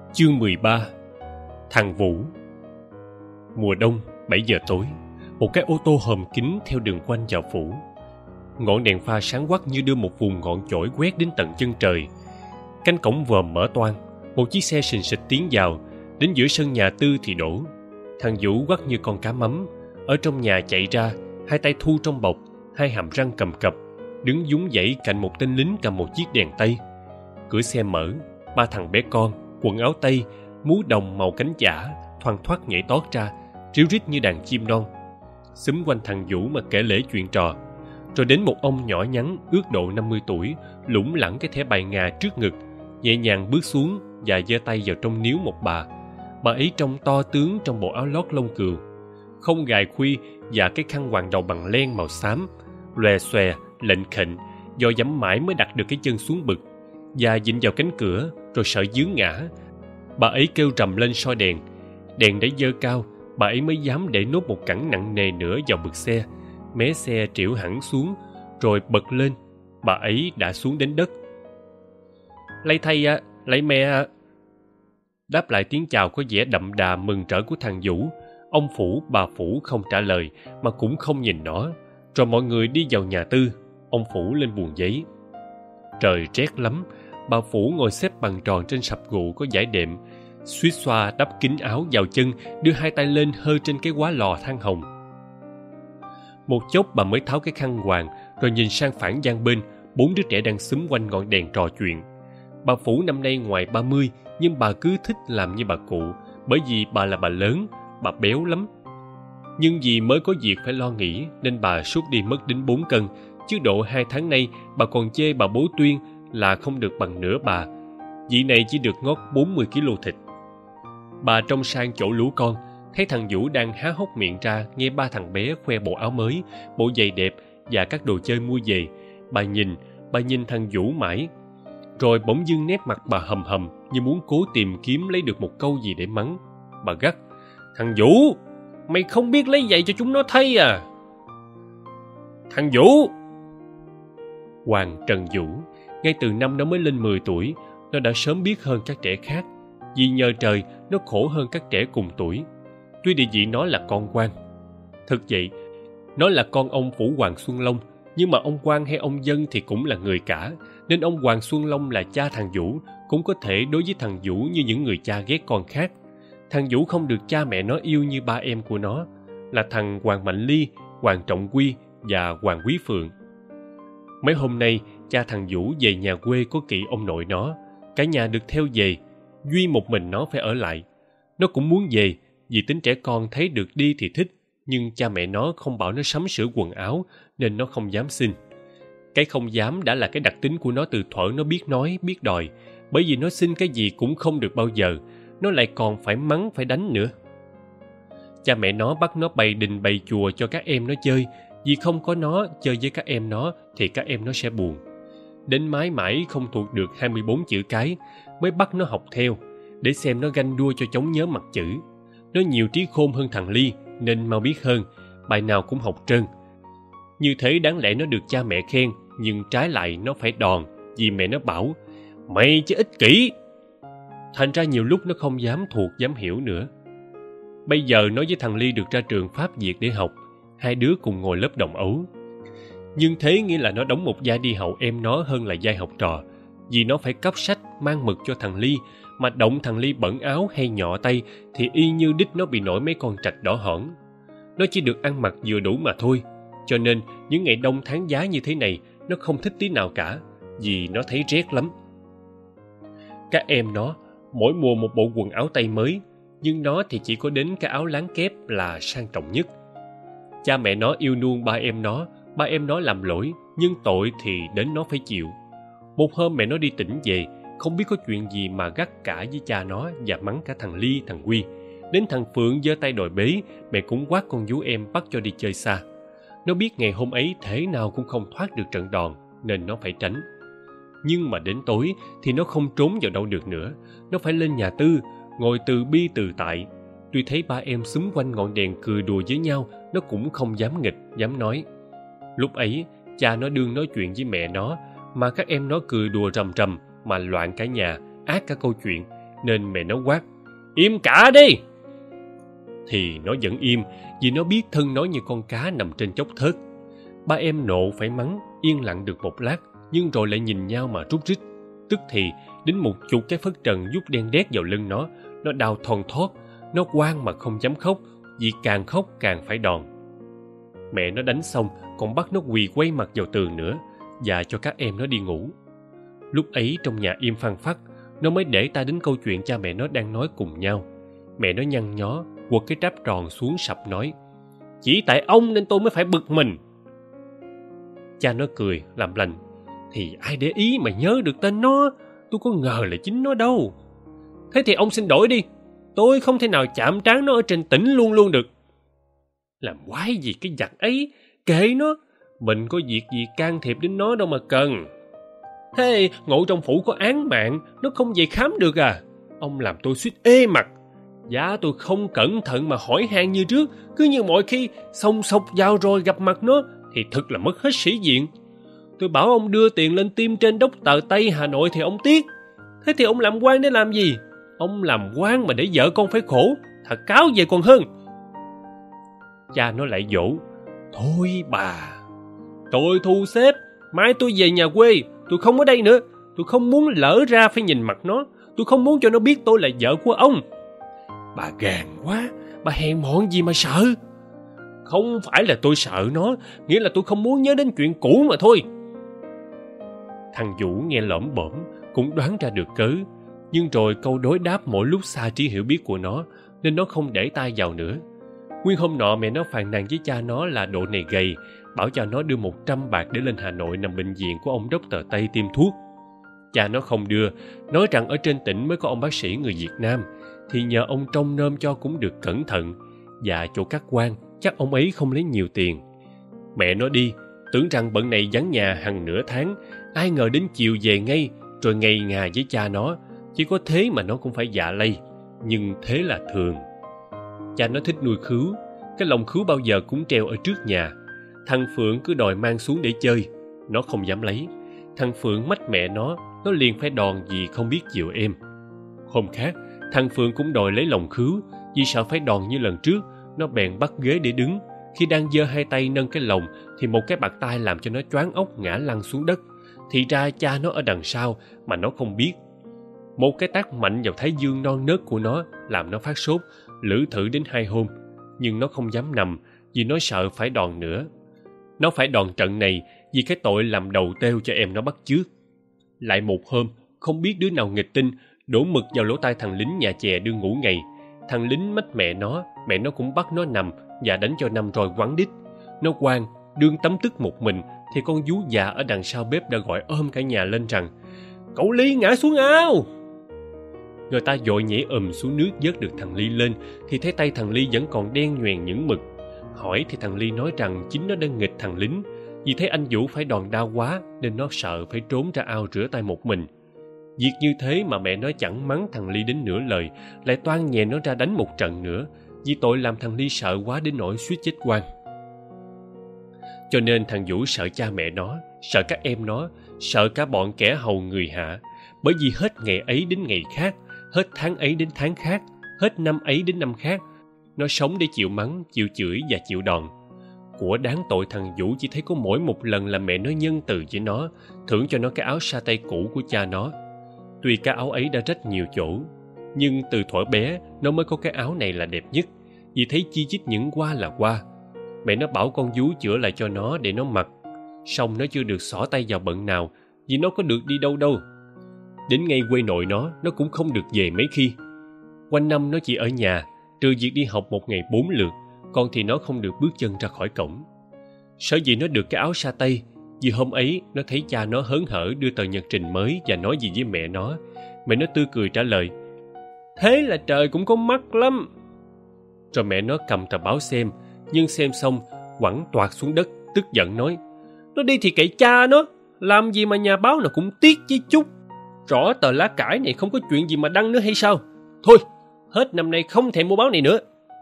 Chương 13. Thằng Vũ. Mùa đông, 7 giờ tối, một cái ô tô hòm kín theo đường quanh vào phủ. Ngọn đèn pha sáng quắc như đưa một vùng ngọn chổi quét đến tận chân trời. Cánh cổng vòm mở toang, một chiếc xe sình sịch tiến vào, đến giữa sân nhà Tư thì đổ. Thằng Vũ quắc như con cá mắm, ở trong nhà chạy ra, hai tay thu trong bọc, hai hàm răng cầm cập, đứng dúng dãy cạnh một tên lính cầm một chiếc đèn tây. Cửa xe mở, ba thằng bé con, quần áo tây, mũ đồng màu cánh chả, thoăn thoắt nhảy tót ra, ríu rít như đàn chim non. Xúm quanh thằng Vũ mà kể lể chuyện trò. Rồi đến một ông nhỏ nhắn, ước độ 50 tuổi, lủng lẳng cái thẻ bài ngà trước ngực, nhẹ nhàng bước xuống và giơ tay vào trong níu một bà. Bà ấy trông to tướng trong bộ áo lót lông cừu, không gài khuy và cái khăn quàng đầu bằng len màu xám, lòe xòe, lệnh khệnh, do dẫm mãi mới đặt được cái chân xuống bực, và dịnh vào cánh cửa, rồi sợ dướng ngã. Bà ấy kêu rầm lên soi đèn. Đèn đã dơ cao, bà ấy mới dám để nốt một cẳng nặng nề nữa vào bực xe. Mé xe trĩu hẳn xuống, rồi bật lên. Bà ấy đã xuống đến đất. "Lạy thầy ạ, lạy mẹ ạ." Đáp lại tiếng chào có vẻ đậm đà mừng rỡ của thằng Vũ, ông Phủ, bà Phủ không trả lời, mà cũng không nhìn nó. Rồi mọi người đi vào nhà Tư. Ông Phủ lên buồng giấy. Trời rét lắm. Bà Phủ ngồi xếp bằng tròn trên sập gụ có dải đệm, suýt xoa đắp kín áo vào chân, đưa hai tay lên hơ trên cái quá lò than hồng. Một chốc bà mới tháo cái khăn quàng, rồi nhìn sang phản gian bên, 4 đứa trẻ đang xúm quanh ngọn đèn trò chuyện. Bà Phủ năm nay ngoài 30, nhưng bà cứ thích làm như bà cụ, bởi vì bà là bà lớn, bà béo lắm. Nhưng vì mới có việc phải lo nghĩ, nên bà sút đi mất đến 4 cân, chứ độ 2 tháng nay bà còn chê bà bố Tuyên là không được bằng nửa bà. Vị này chỉ được ngót 40 kg thịt. Bà trông sang chỗ lũ con, thấy thằng Vũ đang há hốc miệng ra nghe ba thằng bé khoe bộ áo mới, bộ giày đẹp và các đồ chơi mua về. Bà nhìn thằng Vũ mãi. Rồi bỗng dưng nét mặt bà hầm hầm như muốn cố tìm kiếm lấy được một câu gì để mắng. Bà gắt: "Thằng Vũ, mày không biết lấy giày cho chúng nó thay à?" "Thằng Vũ!" Hoàng Trần Vũ, ngay từ năm nó mới lên 10 tuổi, nó đã sớm biết hơn các trẻ khác. Vì nhờ trời, nó khổ hơn các trẻ cùng tuổi. Tuy địa vị nó là con quan. Thực vậy, nó là con ông Phủ Hoàng Xuân Long, nhưng mà ông quan hay ông dân thì cũng là người cả, nên ông Hoàng Xuân Long là cha thằng Vũ cũng có thể đối với thằng Vũ như những người cha ghét con khác. Thằng Vũ không được cha mẹ nó yêu như ba em của nó, là thằng Hoàng Mạnh Ly, Hoàng Trọng Quy và Hoàng Quý Phượng. Mấy hôm nay, cha thằng Vũ về nhà quê có kỵ ông nội nó. Cả nhà được theo về, duy một mình nó phải ở lại. Nó cũng muốn về, vì tính trẻ con thấy được đi thì thích, nhưng cha mẹ nó không bảo nó sắm sửa quần áo, nên nó không dám xin. Cái không dám đã là cái đặc tính của nó từ thuở nó biết nói, biết đòi, bởi vì nó xin cái gì cũng không được bao giờ, nó lại còn phải mắng, phải đánh nữa. Cha mẹ nó bắt nó bày đình bày chùa cho các em nó chơi, vì không có nó chơi với các em nó thì các em nó sẽ buồn. Đến mãi mãi không thuộc được 24 chữ cái, mới bắt nó học theo, để xem nó ganh đua cho chóng nhớ mặt chữ. Nó nhiều trí khôn hơn thằng Ly, nên mau biết hơn, bài nào cũng học trơn. Như thế đáng lẽ nó được cha mẹ khen, nhưng trái lại nó phải đòn, vì mẹ nó bảo: "Mày chứ ích kỷ." Thành ra nhiều lúc nó không dám thuộc, dám hiểu nữa. Bây giờ nó với thằng Ly được ra trường Pháp Việt để học, hai đứa cùng ngồi lớp đồng ấu. Nhưng thế nghĩa là nó đóng một vai đi hậu em nó hơn là vai học trò, vì nó phải cắp sách mang mực cho thằng Ly, mà động thằng Ly bẩn áo hay nhọ tay thì y như đít nó bị nổi mấy con trạch đỏ hỏn. Nó chỉ được ăn mặc vừa đủ mà thôi, cho nên những ngày đông tháng giá như thế này nó không thích tí nào cả, vì nó thấy rét lắm. Các em nó mỗi mùa một bộ quần áo tây mới, nhưng nó thì chỉ có đến cái áo láng kép là sang trọng nhất. Cha mẹ nó yêu nuông ba em nó làm lỗi, nhưng tội thì đến nó phải chịu. Một hôm mẹ nó đi tỉnh về, không biết có chuyện gì mà gắt cả với cha nó và mắng cả thằng Ly, thằng Quy. Đến thằng Phượng giơ tay đòi bế, mẹ cũng quát con vú em bắt cho đi chơi xa. Nó biết ngày hôm ấy thế nào cũng không thoát được trận đòn, nên nó phải tránh. Nhưng mà đến tối thì nó không trốn vào đâu được nữa. Nó phải lên nhà Tư, ngồi từ bi từ tại. Tuy thấy ba em xúm quanh ngọn đèn cười đùa với nhau, nó cũng không dám nghịch, dám nói. Lúc ấy, cha nó đương nói chuyện với mẹ nó, mà các em nó cười đùa rầm rầm mà loạn cả nhà, ác cả câu chuyện, nên mẹ nó quát: Im cả đi! Thì nó vẫn im, vì nó biết thân nó như con cá nằm trên chốc thớt. Ba em nộ phải mắng, yên lặng được một lát, nhưng rồi lại nhìn nhau mà rúc rít. Tức thì đến một chục cái phất trần vuốt đen đét vào lưng nó đau thon thót. Nó oan mà không dám khóc, vì càng khóc càng phải đòn. Mẹ nó đánh xong còn bắt nó quỳ quay mặt vào tường nữa, và cho các em nó đi ngủ. Lúc ấy trong nhà im phăng phắc, nó mới để ta đến câu chuyện cha mẹ nó đang nói cùng nhau. Mẹ nó nhăn nhó quật cái tráp tròn xuống sập nói: Chỉ tại ông nên tôi mới phải bực mình. Cha nó cười làm lành: Thì ai để ý mà nhớ được tên nó, tôi có ngờ là chính nó đâu. Thế thì ông xin đổi đi, tôi không thể nào chạm trán nó ở trên tỉnh luôn luôn được. Làm quái gì cái giặc ấy, kệ nó, mình có việc gì can thiệp đến nó đâu mà cần. Thế ngộ trong phủ có án mạng, nó không về khám được à? Ông làm tôi suýt ê mặt. Dạ tôi không cẩn thận mà hỏi han như trước, cứ như mọi khi xông xộc vào rồi gặp mặt nó thì thật là mất hết sĩ diện. Tôi bảo ông đưa tiền lên tiêm trên đốc tờ Tây Hà Nội thì ông tiếc. Thế thì ông làm quan để làm gì? Ông làm quan mà để vợ con phải khổ, thật cáo về còn hơn. Cha nó lại dỗ: Thôi bà, tôi thu xếp, mai tôi về nhà quê, tôi không ở đây nữa. Tôi không muốn lỡ ra phải nhìn mặt nó, tôi không muốn cho nó biết tôi là vợ của ông. Bà gàn quá, bà hèn mọn gì mà sợ? Không phải là tôi sợ nó, nghĩa là tôi không muốn nhớ đến chuyện cũ mà thôi. Thằng Vũ nghe lởm bởm, cũng đoán ra được cớ, nhưng rồi câu đối đáp mỗi lúc xa trí hiểu biết của nó, nên nó không để tai vào nữa. Nguyên hôm nọ mẹ nó phàn nàn với cha nó là độ này gầy, bảo cho nó đưa 100 bạc để lên Hà Nội nằm bệnh viện của ông Dr. Tây tiêm thuốc. Cha nó không đưa, nói rằng ở trên tỉnh mới có ông bác sĩ người Việt Nam, thì nhờ ông trông nom cho cũng được cẩn thận, và chỗ các quan chắc ông ấy không lấy nhiều tiền. Mẹ nó đi, tưởng rằng bận này vắng nhà hằng nửa tháng, ai ngờ đến chiều về ngay, rồi ngày ngà với cha nó. Chỉ có thế mà nó cũng phải dạ lây, nhưng thế là thường. Cha nó thích nuôi khứu, cái lồng khứu bao giờ cũng treo ở trước nhà. Thằng Phượng cứ đòi mang xuống để chơi, nó không dám lấy. Thằng Phượng mách mẹ nó liền phải đòn vì không biết dịu êm. Hôm khác, thằng Phượng cũng đòi lấy lồng khứu, vì sợ phải đòn như lần trước. Nó bèn bắt ghế để đứng. Khi đang giơ hai tay nâng cái lồng thì một cái bạt tai làm cho nó choáng óc ngã lăn xuống đất. Thì ra cha nó ở đằng sau mà nó không biết. Một cái tát mạnh vào thái dương non nớt của nó làm nó phát sốt, lử thử đến 2 hôm. Nhưng nó không dám nằm vì nó sợ phải đòn nữa. Nó phải đòn trận này vì cái tội làm đầu têu cho em nó bắt chước. Lại một hôm, không biết đứa nào nghịch tinh đổ mực vào lỗ tai thằng lính nhà chè đương ngủ ngày. Thằng lính mách mẹ nó cũng bắt nó nằm và đánh cho 5 roi quắn đít. Nó oan, đương tấm tức một mình thì con vú già ở đằng sau bếp đã gọi ôm cả nhà lên rằng: Cậu Ly ngã xuống ao! Người ta vội nhảy xuống nước vớt được thằng Ly lên thì thấy tay thằng Ly vẫn còn đen nhoèn những mực. Hỏi thì thằng Ly nói rằng chính nó đang nghịch thằng lính, vì thấy anh Vũ phải đòn đau quá nên nó sợ phải trốn ra ao rửa tay một mình. Việc như thế mà mẹ nó chẳng mắng thằng Ly đến nửa lời, lại toan nhè nó ra đánh một trận nữa, vì tội làm thằng Ly sợ quá đến nỗi suýt chết oan. Cho nên thằng Vũ sợ cha mẹ nó, sợ các em nó, sợ cả bọn kẻ hầu người hạ, bởi vì hết ngày ấy đến ngày khác, hết tháng ấy đến tháng khác, hết năm ấy đến năm khác, nó sống để chịu mắng, chịu chửi và chịu đòn. Của đáng tội thằng Vũ chỉ thấy có mỗi một lần là mẹ nó nhân từ với nó, thưởng cho nó cái áo sa tây cũ của cha nó. Tuy cái áo ấy đã rách nhiều chỗ, nhưng từ thuở bé nó mới có cái áo này là đẹp nhất, vì thấy chi chít những qua là qua. Mẹ nó bảo con vú chữa lại cho nó để nó mặc, xong nó chưa được xỏ tay vào bận nào, vì nó có được đi đâu đâu. Đến ngay quê nội nó cũng không được về mấy khi. Quanh năm nó chỉ ở nhà, trừ việc đi học một ngày 4 lượt, còn thì nó không được bước chân ra khỏi cổng. Sở dĩ nó được cái áo sa tây, vì hôm ấy nó thấy cha nó hớn hở đưa tờ nhật trình mới và nói gì với mẹ nó. Mẹ nó tươi cười trả lời: Thế là trời cũng có mắt lắm. Rồi mẹ nó cầm tờ báo xem, nhưng xem xong quẳng toạc xuống đất, tức giận nói: Nó đi thì kệ cha nó, làm gì mà nhà báo nào cũng tiếc với chút. Rõ tờ lá cải này không có chuyện gì mà đăng nữa hay sao? Thôi, hết năm nay không thèm mua báo này nữa.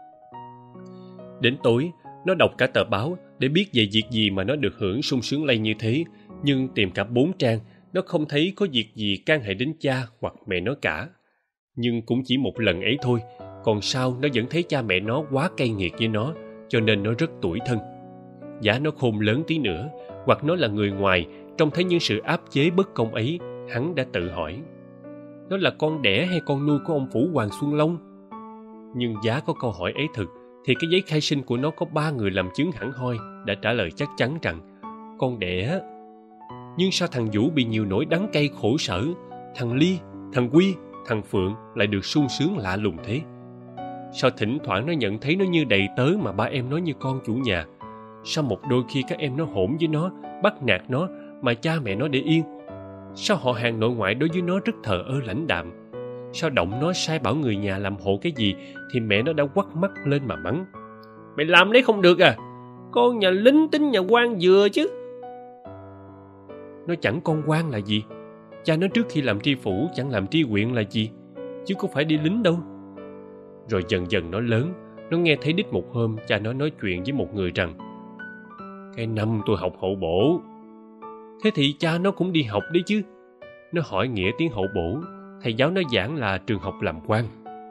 Đến tối, nó đọc cả tờ báo để biết về việc gì mà nó được hưởng sung sướng lây như thế, nhưng tìm cả 4 trang, nó không thấy có việc gì can hệ đến cha hoặc mẹ nó cả. Nhưng cũng chỉ một lần ấy thôi, còn sau nó vẫn thấy cha mẹ nó quá cay nghiệt với nó, cho nên nó rất tủi thân. Giả nó khôn lớn tí nữa, hoặc nó là người ngoài, trông thấy những sự áp chế bất công ấy, hắn đã tự hỏi: nó là con đẻ hay con nuôi của ông Phủ Hoàng Xuân Long? Nhưng giá có câu hỏi ấy thực, thì cái giấy khai sinh của nó có 3 người làm chứng hẳn hoi đã trả lời chắc chắn rằng con đẻ. Nhưng sao thằng Vũ bị nhiều nỗi đắng cay khổ sở, thằng Ly, thằng Quy, thằng Phượng lại được sung sướng lạ lùng thế? Sao thỉnh thoảng nó nhận thấy nó như đầy tớ mà ba em nó như con chủ nhà? Sao một đôi khi các em nó hỗn với nó, bắt nạt nó mà cha mẹ nó để yên? Sao họ hàng nội ngoại đối với nó rất thờ ơ lãnh đạm? Sao động nó sai bảo người nhà làm hộ cái gì thì mẹ nó đã quắt mắt lên mà mắng: mày làm đấy không được à, con nhà lính tính nhà quan vừa chứ. Nó chẳng con quan là gì, cha nó trước khi làm tri phủ chẳng làm tri huyện là gì, chứ có phải đi lính đâu. Rồi dần dần nó lớn, nó nghe thấy đích một hôm cha nó nói chuyện với một người rằng: cái năm tôi học hậu bổ. Thế thì cha nó cũng đi học đấy chứ. Nó hỏi nghĩa tiếng hậu bổ, thầy giáo nó giảng là trường học làm quan.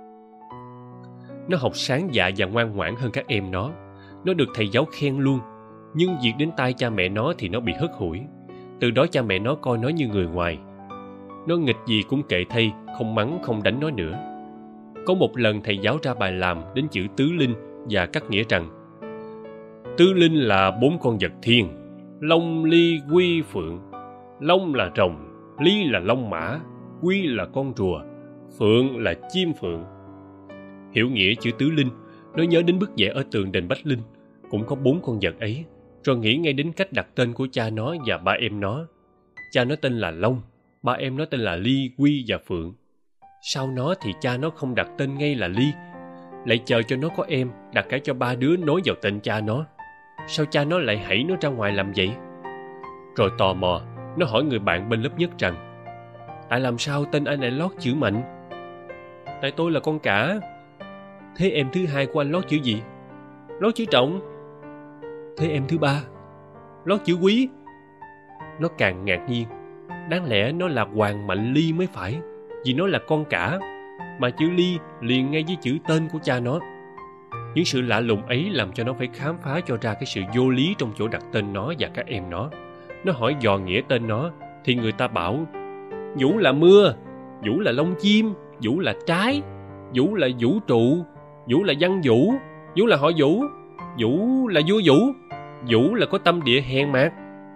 Nó học sáng dạ và ngoan ngoãn hơn các em nó được thầy giáo khen luôn. Nhưng việc đến tai cha mẹ nó thì nó bị hất hủi. Từ đó cha mẹ nó coi nó như người ngoài. Nó nghịch gì cũng kệ thay, không mắng không đánh nó nữa. Có một lần thầy giáo ra bài làm đến chữ tứ linh và cắt nghĩa rằng: tứ linh là 4 con vật thiên: Long, Ly, Quy, Phượng. Long là rồng, Ly là long mã, Quy là con rùa, Phượng là chim phượng. Hiểu nghĩa chữ tứ linh, nó nhớ đến bức vẽ ở tường đền Bách Linh, cũng có 4 con vật ấy, rồi nghĩ ngay đến cách đặt tên của cha nó và ba em nó. Cha nó tên là Long, ba em nó tên là Ly, Quy và Phượng. Sau nó thì cha nó không đặt tên ngay là Ly, lại chờ cho nó có em đặt cả cho 3 đứa nối vào tên cha nó. Sao cha nó lại hãy nó ra ngoài làm vậy? Rồi tò mò, nó hỏi người bạn bên lớp nhất rằng: tại làm sao tên anh lại lót chữ Mạnh? Tại tôi là con cả. Thế em thứ hai của anh lót chữ gì? Lót chữ Trọng. Thế em thứ ba? Lót chữ Quý. Nó càng ngạc nhiên. Đáng lẽ nó là Hoàng Mạnh Ly mới phải, vì nó là con cả, mà chữ Ly liền ngay với chữ tên của cha nó. Những sự lạ lùng ấy làm cho nó phải khám phá cho ra cái sự vô lý trong chỗ đặt tên nó và các em nó. Nó hỏi dò nghĩa tên nó thì người ta bảo: Vũ là mưa, Vũ là lông chim, Vũ là trái, Vũ là vũ trụ, Vũ là văn Vũ, Vũ là họ Vũ, Vũ là vua Vũ, Vũ là có tâm địa hèn mạt.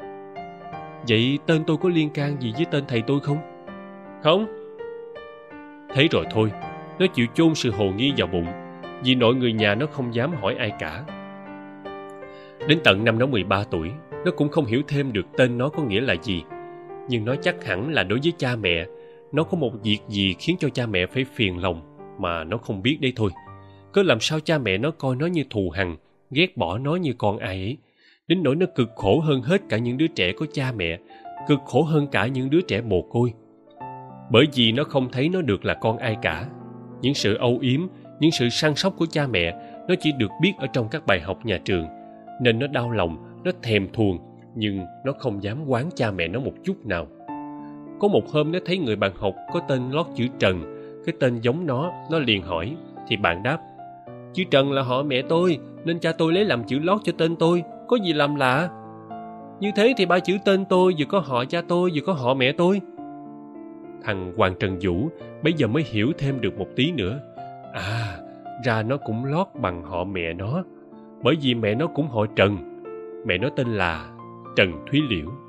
Vậy tên tôi có liên can gì với tên thầy tôi không? Không. Thế rồi thôi, nó chịu chôn sự hồ nghi vào bụng, vì nội người nhà nó không dám hỏi ai cả. Đến tận năm nó 13 tuổi, nó cũng không hiểu thêm được tên nó có nghĩa là gì. Nhưng nó chắc hẳn là đối với cha mẹ, nó có một việc gì khiến cho cha mẹ phải phiền lòng mà nó không biết đấy thôi. Cớ làm sao cha mẹ nó coi nó như thù hằn, ghét bỏ nó như con ai ấy, đến nỗi nó cực khổ hơn hết cả những đứa trẻ có cha mẹ, cực khổ hơn cả những đứa trẻ mồ côi. Bởi vì nó không thấy nó được là con ai cả. Những sự âu yếm, những sự săn sóc của cha mẹ nó chỉ được biết ở trong các bài học nhà trường, nên nó đau lòng, nó thèm thuồng, nhưng nó không dám oán cha mẹ nó một chút nào. Có một hôm nó thấy người bạn học có tên lót chữ Trần, cái tên giống nó liền hỏi, thì bạn đáp: chữ Trần là họ mẹ tôi, nên cha tôi lấy làm chữ lót cho tên tôi, có gì làm lạ. Như thế thì 3 chữ tên tôi vừa có họ cha tôi vừa có họ mẹ tôi. Thằng Hoàng Trần Vũ bây giờ mới hiểu thêm được một tí nữa. À, ra nó cũng lót bằng họ mẹ nó, bởi vì mẹ nó cũng họ Trần. Mẹ nó tên là Trần Thúy Liễu.